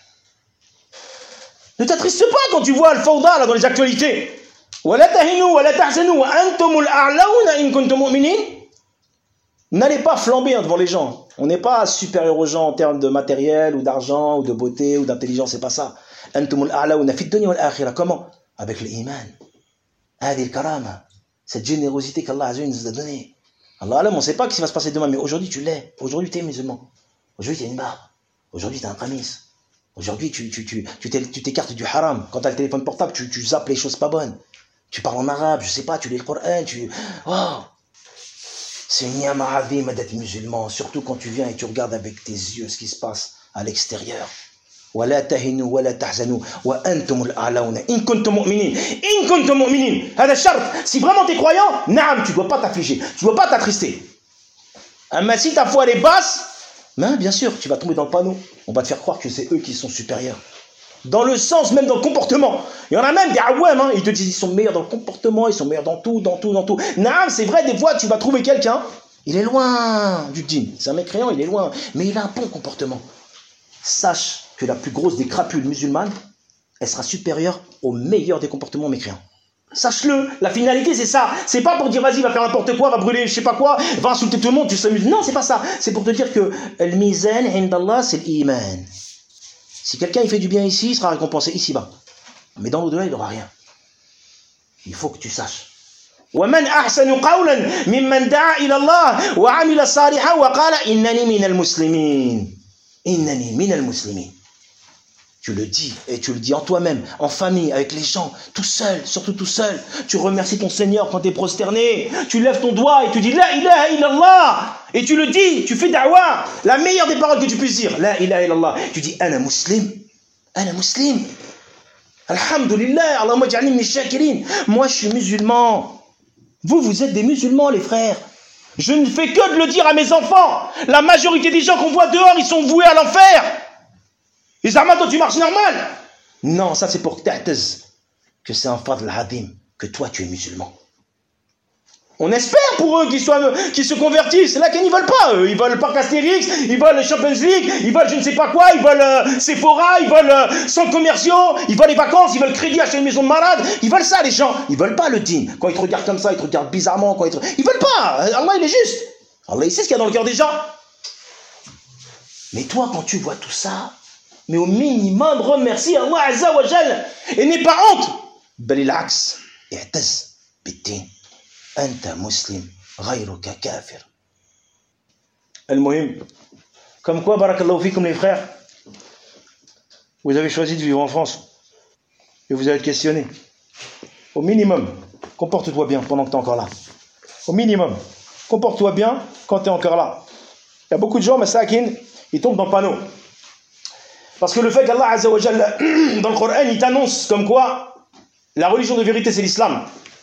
Ne t'attriste pas quand tu vois Al-Fawda là dans les actualités. N'allez pas flamber hein, devant les gens. On n'est pas supérieur aux gens en termes de matériel ou d'argent ou de beauté ou d'intelligence, c'est pas ça. Comment? Avec l'iman. Cette générosité qu'Allah nous a donnée. Allah alam, on ne sait pas ce qui va se passer demain, mais aujourd'hui tu l'es. Aujourd'hui tu es musulman. Aujourd'hui tu as une barbe. Aujourd'hui tu as un qamis. Aujourd'hui tu, tu, tu, tu, tu t'écartes du haram. Quand tu as le téléphone portable, tu, tu zappes les choses pas bonnes. Tu parles en arabe, je sais pas, tu lis le Coran, tu... Oh. C'est une ni'ma azima d'être musulman, surtout quand tu viens et tu regardes avec tes yeux ce qui se passe à l'extérieur. ولا تهنوا ولا تحزنوا وأنتم الأعلون إن كنتم مؤمنين إن كنتم مؤمنين هذا الشرط. Si vraiment tu es croyant, naam, tu ne dois pas t'affliger, tu ne dois pas t'attrister. Mais si ta foi est basse, ben, bien sûr, tu vas tomber dans le panneau. On va te faire croire que c'est eux qui sont supérieurs. Dans le sens, même dans le comportement. Il y en a même des awam, hein, ils te disent ils sont meilleurs dans le comportement, ils sont meilleurs dans tout, dans tout, dans tout. Naam, c'est vrai, des fois tu vas trouver quelqu'un, il est loin du djinn. C'est un mécréant, il est loin, mais il a un bon comportement. Sache que la plus grosse des crapules musulmanes, elle sera supérieure au meilleur des comportements mécréants. Sache-le, la finalité c'est ça. C'est pas pour dire vas-y, va faire n'importe quoi, va brûler je sais pas quoi, va insulter tout le monde, tu s'amuses. Non, c'est pas ça. C'est pour te dire que le mizan indallah c'est l'iman. Si quelqu'un il fait du bien ici, il sera récompensé ici-bas. Mais dans l'au-delà, il n'aura rien. Il faut que tu saches. ومن أحسن قولا ممن دعا إلى الله وعمل صالحا وقال إنني من المسلمين إنني من المسلمين. Tu le dis, et tu le dis en toi-même, en famille, avec les gens, tout seul, surtout tout seul. Tu remercies ton Seigneur quand tu es prosterné. Tu lèves ton doigt et tu dis La ilaha illallah. Et tu le dis, tu fais da'wah. La meilleure des paroles que tu puisses dire, La ilaha illallah. Tu dis Ana muslim. Ana muslim. Alhamdulillah. Allahumma ja'alni min shakirin. Moi, je suis musulman. Vous, vous êtes des musulmans, les frères. Je ne fais que de le dire à mes enfants. La majorité des gens qu'on voit dehors, ils sont voués à l'enfer. Et Zama, toi, tu marches normal. Non, ça c'est pour que t'atteises que c'est un fadl hadim, que toi tu es musulman. On espère pour eux qu'ils soient, qu'ils se convertissent. Là, qu'ils n'y veulent pas. Eux. Ils veulent le parc Astérix, ils veulent le Champions League, ils veulent je ne sais pas quoi, ils veulent euh, Sephora, ils veulent euh, centres commerciaux, ils veulent les vacances, ils veulent crédit, acheter une maison de malade. Ils veulent ça, les gens. Ils veulent pas le dîn. Quand ils te regardent comme ça, ils te regardent bizarrement. Quand ils, te... ils veulent pas. Allah, il est juste. Allah, il sait ce qu'il y a dans le cœur des gens. Mais toi, quand tu vois tout ça, mais au minimum, remercie Allah Azza wa Jal. Et n'aie pas honte. Bel العكس. اعتز بالدين. أنت مسلم غيرك كافر. المهم. Comme quoi, barakallahu fikum les frères. Vous avez choisi de vivre en France. Et vous allez être questionné. Au minimum. comporte-toi bien pendant que tu es encore là. Au minimum, comporte-toi bien quand tu es encore là. Il y a beaucoup de gens, masakin, ils tombent dans le panneau. Parce que le fait qu'Allah Azza wa Jalla, dans le Coran, il t'annonce comme quoi la religion de vérité, c'est l'islam.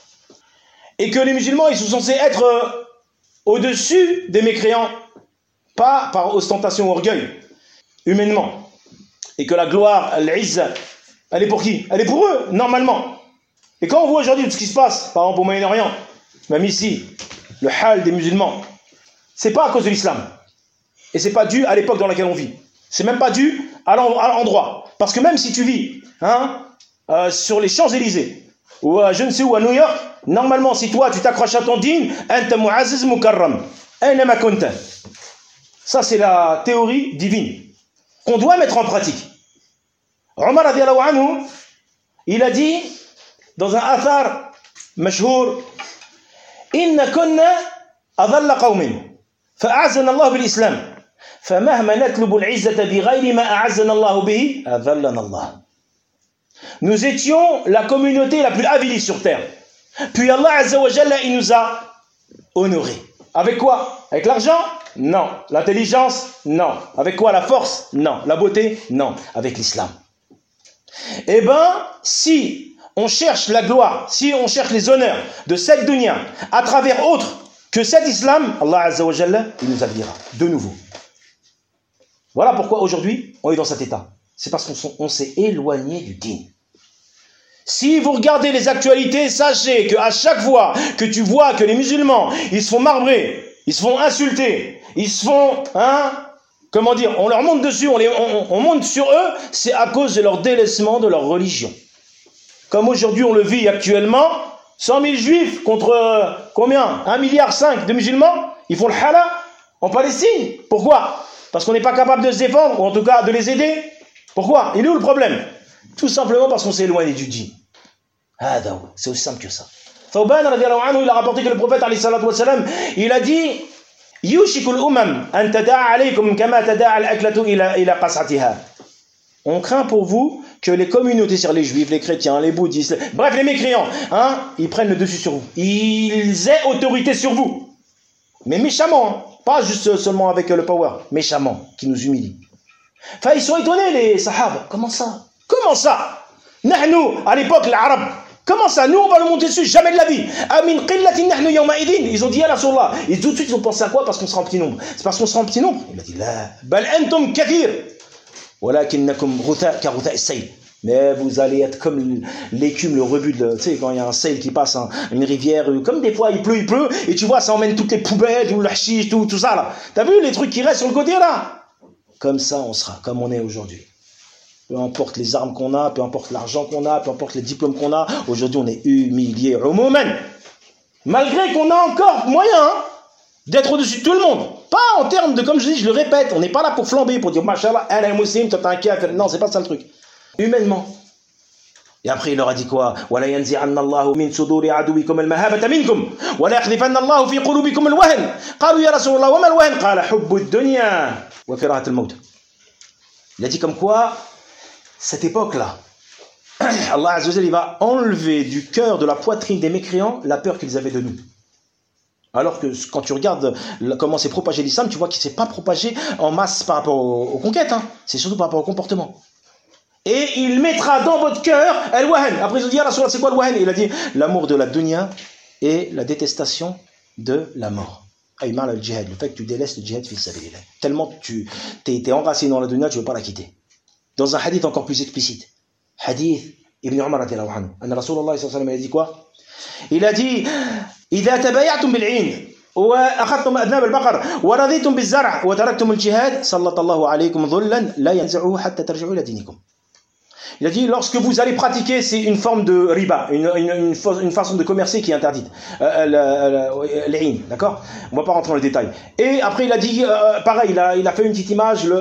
Et que les musulmans, ils sont censés être euh, au-dessus des mécréants, pas par ostentation ou orgueil, humainement. Et que la gloire, l'izza, elle est pour qui? Elle est pour eux, normalement. Et quand on voit aujourd'hui tout ce qui se passe, par exemple au Moyen-Orient, même ici, le hal des musulmans, c'est pas à cause de l'islam. Et c'est pas dû à l'époque dans laquelle on vit. C'est même pas dû à l'endroit. Parce que même si tu vis hein, euh, sur les Champs-Élysées, ou à je ne sais où, à New York, normalement, si toi, tu t'accroches à ton dîn, anta mu'azziz mukarram. Aynama kunta. Ça, c'est la théorie divine qu'on doit mettre en pratique. Omar radiyallahu anhu, il a dit dans un athar mashhour, inna kunna adalla qawmin fa'azana Allah bil islam فمهما نطلب العزة بغير ما أعزنا الله به أذلنا الله. Nous étions la communauté la plus avilie sur terre. Puis Allah Azza wa Jalla, il nous a honorés. Avec quoi? Avec l'argent? Non. L'intelligence? Non. Avec quoi? La force? Non. La beauté? Non. Avec l'islam. Eh bien, si on cherche la gloire, si on cherche les honneurs de cette dunya à travers autre que cet islam, Allah Azza wa Jalla, il nous habillera de nouveau. Voilà pourquoi aujourd'hui, on est dans cet état. C'est parce qu'on s'est éloigné du dîn. Si vous regardez les actualités, sachez qu'à chaque fois que tu vois que les musulmans, ils se font marbrer, ils se font insulter, ils se font, hein, comment dire, on leur monte dessus, on, les, on, on monte sur eux, c'est à cause de leur délaissement de leur religion. Comme aujourd'hui, on le vit actuellement, cent mille juifs contre euh, combien? un virgule cinq milliard de musulmans, ils font le hala en Palestine. Pourquoi? Parce qu'on n'est pas capable de se défendre, ou en tout cas de les aider. Pourquoi? Il est où le problème? Tout simplement parce qu'on s'est éloigné du djinn. C'est aussi simple que ça. Thawban radiyallahu anhu, il a rapporté que le prophète alayhi salatu wassalam, il a dit Yushikul umam an tada'a alaykum kama tada'a al-aklatu ila ila qas'atiha. On craint pour vous que les communautés sur les juifs, les chrétiens, les bouddhistes, bref les mécréants, hein, ils prennent le dessus sur vous. Ils aient autorité sur vous. Mais méchamment, hein. Pas juste seulement avec le power, méchamment, qui nous humilie. Enfin, ils sont étonnés, les sahaba. Comment ça? Comment ça? Nahnu, à l'époque, l'arabe. Comment ça? Nous, on va le monter dessus, jamais de la vie. Amin qillatin nahnu yawma idin. Ils ont dit, ya Rasulullah. Et tout de suite, ils ont pensé à quoi? Parce qu'on sera en petit nombre. C'est parce qu'on sera en petit nombre? Il a dit, la. Bal antum kathir. Walakinnakum ghutha ka ghutha as-sayl. Mais vous allez être comme l'écume, le rebut, de, tu sais, quand il y a un sail qui passe, hein, une rivière, comme des fois il pleut, il pleut, et tu vois, ça emmène toutes les poubelles, tout le hashish, tout, tout ça là. T'as vu les trucs qui restent sur le côté là? Comme ça, on sera, comme on est aujourd'hui. Peu importe les armes qu'on a, peu importe l'argent qu'on a, peu importe les diplômes qu'on a, aujourd'hui on est humilié. Au moment, malgré qu'on a encore moyen hein, d'être au-dessus de tout le monde. Pas en termes de, comme je dis, je le répète, on n'est pas là pour flamber, pour dire, machallah, elle est musulmane, toi t'es un kafir. Non, c'est pas ça le truc. Humainement. Et après il leur a dit quoi? ولا ينزعن الله من صدور عدوكم المهابة منكم ولا يقذفن الله في قلوبكم الوهن قالوا يا رسول الله وما الوهن قال حب الدنيا وكراهة الموت. Il a dit comme quoi cette époque-là, Allah Azza wa Jalla, il va enlever du cœur, de la poitrine des mécréants la peur qu'ils avaient de nous. Alors que quand tu regardes comment s'est propagé l'islam, tu vois qu'il ne s'est pas propagé en masse par rapport aux, aux conquêtes, hein. C'est surtout par rapport au comportement. Et il mettra dans votre cœur al-wahan. Après ils ont dit, ah, c'est quoi le wahan? Il a dit l'amour de la dunya et la détestation de la mort. Ayman al-jihad, le fait que tu délaisses le djihad fi sabilillah. Tellement tu t'es, t'es enraciné dans la dunya, tu ne veux pas la quitter. Dans un hadith encore plus explicite, hadith Ibn Umar radiyallahu anhu, anna Rasulullah sallallahu alayhi wa sallam, il a dit quoi? Il a dit إذا تبايعتم بالعين وأخذتم أذناب البقر ورضيتم بالزرع وتركتم الجهاد سلط الله عليكم ظلا لا ينزعه حتى ترجعوا إلى دينكم. Il a dit, lorsque vous allez pratiquer, c'est une forme de riba, une, une, une, une façon de commercer qui est interdite. Euh, L'ain, d'accord? On ne va pas rentrer dans les détails. Et après, il a dit, euh, pareil, il a, il a fait une petite image, le,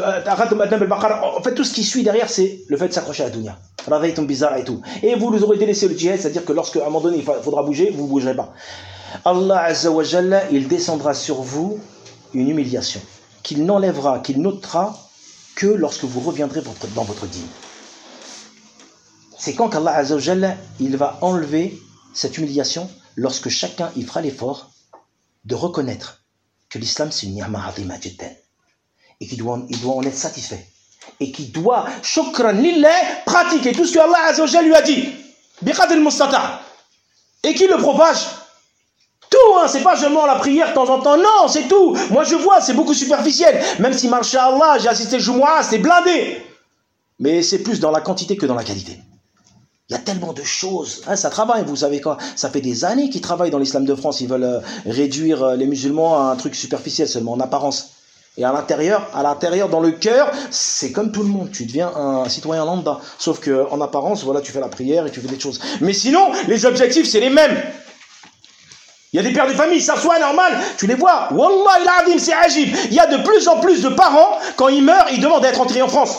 en fait, tout ce qui suit derrière, c'est le fait de s'accrocher à la dunya. Radaytum bizarre et tout. Et vous nous aurez délaissé le djihad, c'est-à-dire que lorsque, à un moment donné, il faudra bouger, vous ne bougerez pas. Allah Azza wa Jalla, il descendra sur vous une humiliation, qu'il n'enlèvera, qu'il notera que lorsque vous reviendrez votre, dans votre dîme. C'est quand qu'Allah Azza wa Jalla, il va enlever cette humiliation lorsque chacun y fera l'effort de reconnaître que l'islam c'est une ni'ma azima jiddan et qu'il doit, il doit en être satisfait et qu'il doit, shukran lillah, pratiquer tout ce que Allah Azza wa Jalla lui a dit, biqadr al-mustata', et qu'il le propage. Tout, hein, c'est pas seulement la prière de temps en temps, non, c'est tout. Moi je vois, c'est beaucoup superficiel, même si, masha'Allah, j'ai assisté le Jumu'ah, c'est blindé. Mais c'est plus dans la quantité que dans la qualité. Il y a tellement de choses, hein, ça travaille, vous savez quoi, ça fait des années qu'ils travaillent dans l'islam de France, ils veulent euh, réduire euh, les musulmans à un truc superficiel seulement, en apparence. Et à l'intérieur, à l'intérieur, dans le cœur, c'est comme tout le monde, tu deviens un citoyen lambda. Sauf qu'en apparence, voilà, tu fais la prière et tu fais des choses. Mais sinon, les objectifs, c'est les mêmes. Il y a des pères de famille, ça soit normal, tu les vois, Wallah il azim, c'est ajib. Il y a de plus en plus de parents, quand ils meurent, ils demandent d'être enterrés en France.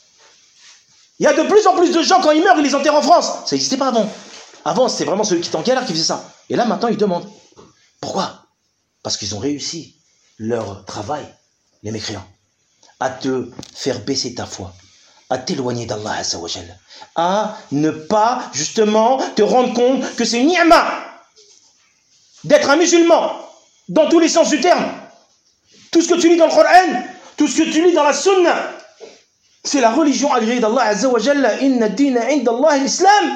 Il y a de plus en plus de gens, quand ils meurent, ils les enterrent en France. Ça n'existait pas avant. Avant, c'était vraiment celui qui était en galère qui faisait ça. Et là, maintenant, ils demandent. Pourquoi? Parce qu'ils ont réussi leur travail, les mécréants, à te faire baisser ta foi, à t'éloigner d'Allah Azza wa Jalla, à ne pas, justement, te rendre compte que c'est une ni'ma d'être un musulman, dans tous les sens du terme. Tout ce que tu lis dans le Coran, tout ce que tu lis dans la Sunna, c'est la religion agréée d'Allah Azza wa Jalla. Inna ad-dina 'inda Allah l'islam.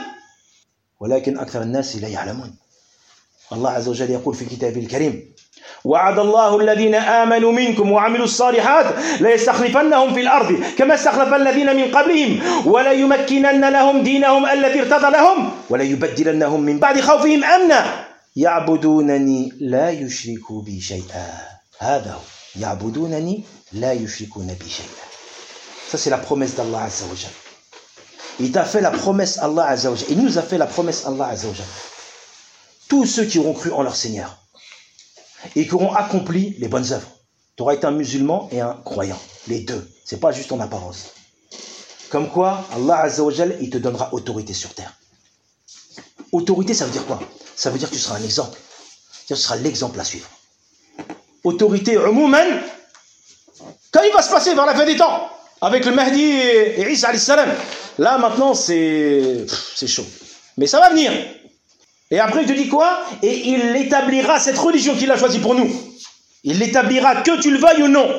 ولكن أكثر الناس لا يعلمون. الله عز وجل يقول في كتابه الكريم: وعد الله الذين آمنوا منكم وعملوا الصالحات ليستخلفنهم في الأرض كما استخلف الذين من قبلهم ولا يمكنن لهم دينهم الذي ارتضى لهم ولا يبدلنهم من بعد خوفهم أمنا يعبدونني لا يشركوا بي شيئا. هذا هو يعبدونني لا يشركون بي شيئا. Ça c'est la promesse d'Allah Azza wa Jalla. Il t'a fait la promesse Allah Azza wa Jalla. Il nous a fait la promesse Allah Azza wa Jalla. Tous ceux qui auront cru en leur Seigneur et qui auront accompli les bonnes œuvres. Tu auras été un musulman et un croyant. Les deux. C'est pas juste en apparence. Comme quoi, Allah Azza wa Jalla, il te donnera autorité sur terre. Autorité, ça veut dire quoi? Ça veut dire que tu seras un exemple. Tu seras l'exemple à suivre. Autorité, umouman, quand il va se passer vers la fin des temps, avec le Mahdi et Isa alayhi salam, là maintenant c'est c'est chaud. Mais ça va venir. Et après il te dit quoi? Et il établira cette religion qu'il a choisie pour nous. Il l'établira que tu le veuilles ou non.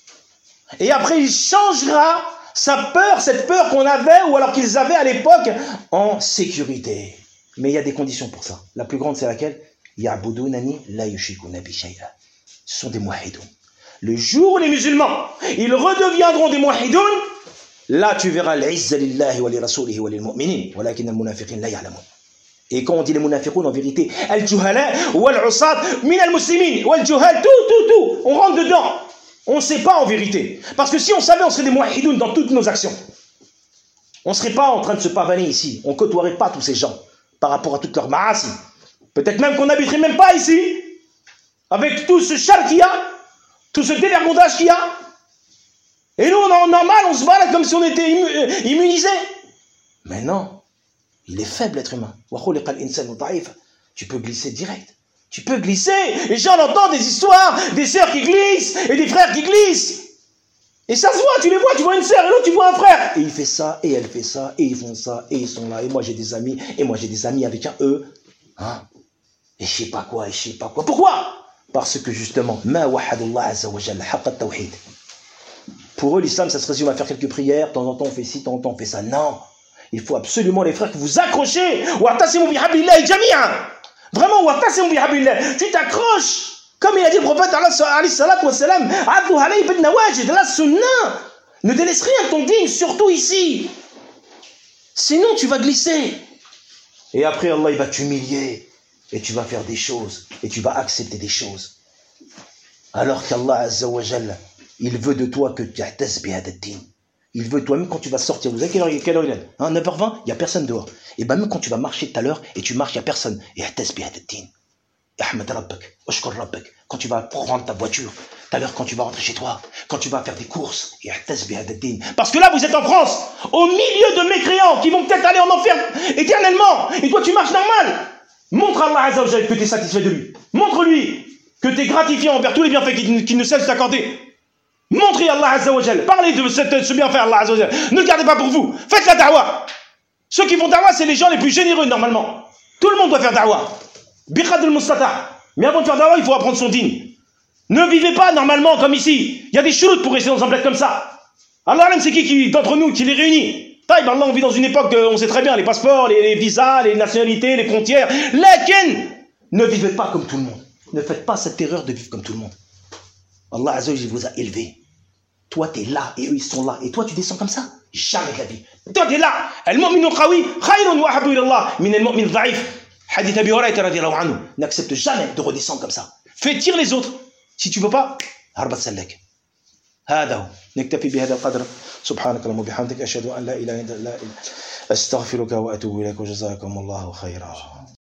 Et après il changera sa peur, cette peur qu'on avait ou alors qu'ils avaient à l'époque, en sécurité. Mais il y a des conditions pour ça. La plus grande c'est laquelle? Ya'budunani la yushrikuna bi shay'a. Ce sont des muwahhidoun. Le jour où les musulmans, ils redeviendront des muwahhidoun, là tu verras l'izza lillahi wa li rasulihi wa lil mu'minin, walakin al munafiqin la ya'lamun. Et quand on dit les munafiqoun, en vérité, al juhala wal usat min al muslimin wal juhal, tout, tout, tout, on rentre dedans. On ne sait pas en vérité. Parce que si on savait, on serait des muwahhidoun dans toutes nos actions. On ne serait pas en train de se pavaner ici. On ne côtoierait pas tous ces gens par rapport à toutes leurs ma'asi. Peut-être même qu'on n'habiterait même pas ici. Avec tout ce char qu'il y a, tout ce dévergondage qu'il y a. Et nous, on est normal, on se balade comme si on était immu immunisés. Mais non, il est faible, l'être humain. Tu peux glisser direct. Tu peux glisser. Et j'en entends des histoires, des sœurs qui glissent et des frères qui glissent. Et ça se voit, tu les vois, tu vois une sœur et l'autre, tu vois un frère. Et il fait ça, et elle fait ça, et ils font ça, et ils sont là. Et moi, j'ai des amis, et moi, j'ai des amis avec un E. Hein? Et je sais pas quoi, et je sais pas quoi. Pourquoi? Parce que justement, ma wahadullah azza wa jalla, haqqa tawhid. Pour eux, l'islam, ça se résume à faire quelques prières, de temps en temps on fait ci, de temps en temps on fait ça. Non. Il faut absolument, les frères, que vous accrochez. Wa'tasimu bihablillahi jami'an. Vraiment, wa'tasimu bihablillahi. Tu t'accroches. Comme il a dit le prophète, alayhi salatu wa salam, adhu alayhi bin nawajid, la sunnah. Ne délaisse rien de ton digne, surtout ici. Sinon, tu vas glisser. Et après, Allah, il va t'humilier. Et tu vas faire des choses. Et tu vas accepter des choses. Alors qu'Allah, azza wa jalla, il veut de toi que tu ahtas bi hada din. Il veut toi-même quand tu vas sortir. Vous savez quelle heure, quelle heure il est, hein, neuf heures vingt, il n'y a personne dehors. Et bien même quand tu vas marcher tout à l'heure et tu marches, il n'y a personne. Et ahtas bi hada din. Ahmad rabbak, ashkur rabbak. Quand tu vas prendre ta voiture, tout à l'heure quand tu vas rentrer chez toi, quand tu vas faire des courses, et ahtas bi hada din. Parce que là vous êtes en France, au milieu de mécréants qui vont peut-être aller en enfer éternellement. Et toi tu marches normal. Montre à Allah azza wa jalla que tu es satisfait de lui. Montre-lui que tu es gratifié envers tous les bienfaits qu'il qui ne cesse de t'accorder. Montrez Allah azza wa jalla. Parlez de cette, ce bienfait Allah azza wa jalla. Ne le gardez pas pour vous. Faites la da'wa. Ceux qui font da'wa, c'est les gens les plus généreux normalement. Tout le monde doit faire da'wa. Biqad al-mustata'. Mais avant de faire dawa, il faut apprendre son dîne. Ne vivez pas normalement comme ici. Il y a des chouroutes pour rester dans un bled comme ça. Allah, c'est qui, qui d'entre nous qui les réunit? Taïb, Allah, on vit dans une époque de, on sait très bien, les passeports, les, les visas, les nationalités, les frontières. Lakin, ne vivez pas comme tout le monde. Ne faites pas cette erreur de vivre comme tout le monde. Allah Azza wa Jalla vous a élevé. Toi, tu es là et eux, ils sont là. Et toi, tu descends comme ça. Jamais de la vie. Toi, tu es là. Al-mu'minu qawi khayrun wa ahabbu ila Allah min al-mu'min dha'if. Hadith Abi Hurayrata radiyallahu anhu. N'accepte jamais de redescendre comme ça. Fais tirer les autres. Si tu ne peux pas, harbat sallak. هذا هو نكتفي بهذا القدر سبحانك اللهم وبحمدك أشهد أن لا إله إلا أنت أستغفرك وأتوب إليك وجزاكم الله خيرا